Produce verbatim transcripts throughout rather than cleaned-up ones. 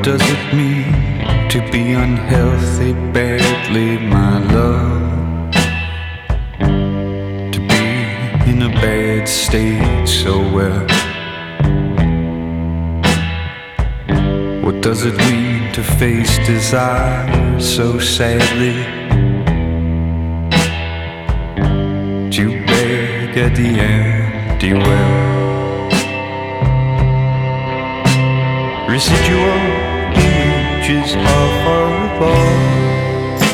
What does it mean to be unhealthy badly, my love? To be in a bad state so well. What does it mean to face desire so sadly? To beg at the empty well. Residual images of our love.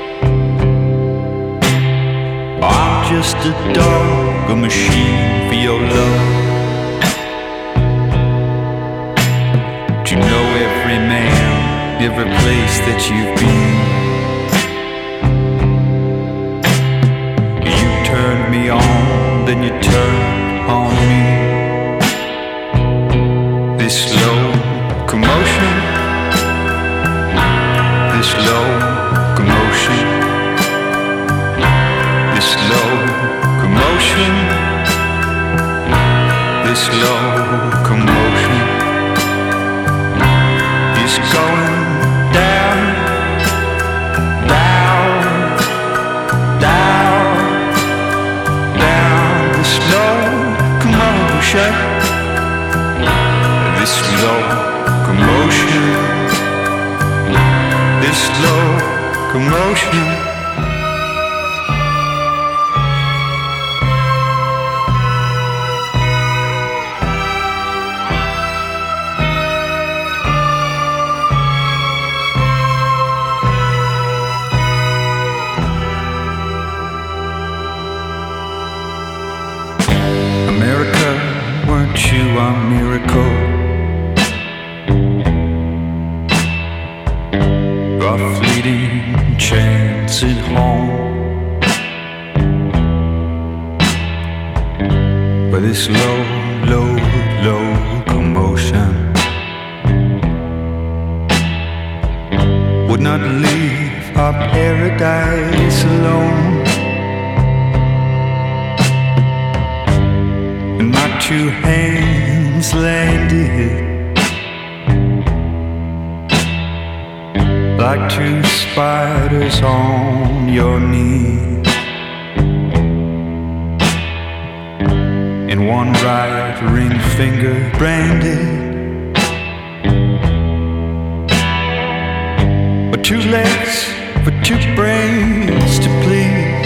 I'm just a dog, a machine for your love. To know every man, every place that you've been. You turned me on, then you turned on me. This slow commotion, this low commotion, this low commotion, this low commotion is going down, down, down, down. This low commotion, this low commotion, this slow commotion. America, weren't you a miracle? A fleeting chance at home. But this low, low, low commotion would not leave our paradise alone. And my two hands landed like two spiders on your knee, and one right ring finger branded, but two legs for two brains to please.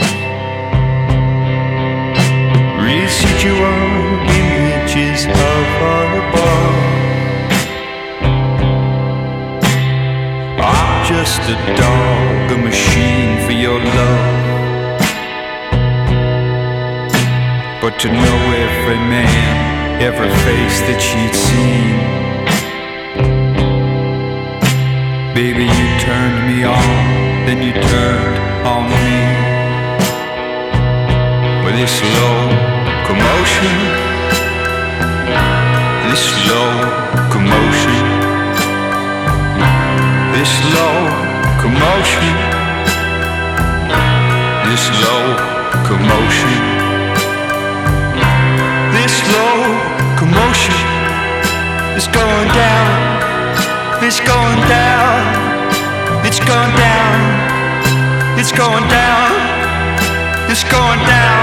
Residual images of our above. Just a dog, a machine for your love. But to know every man, every face that you'd seen. Baby, you turned me on, then you turned on me. With this low commotion, this low commotion, this low commotion, this low commotion, this low commotion is going down, it's going down, it's going down, it's going down, it's going down.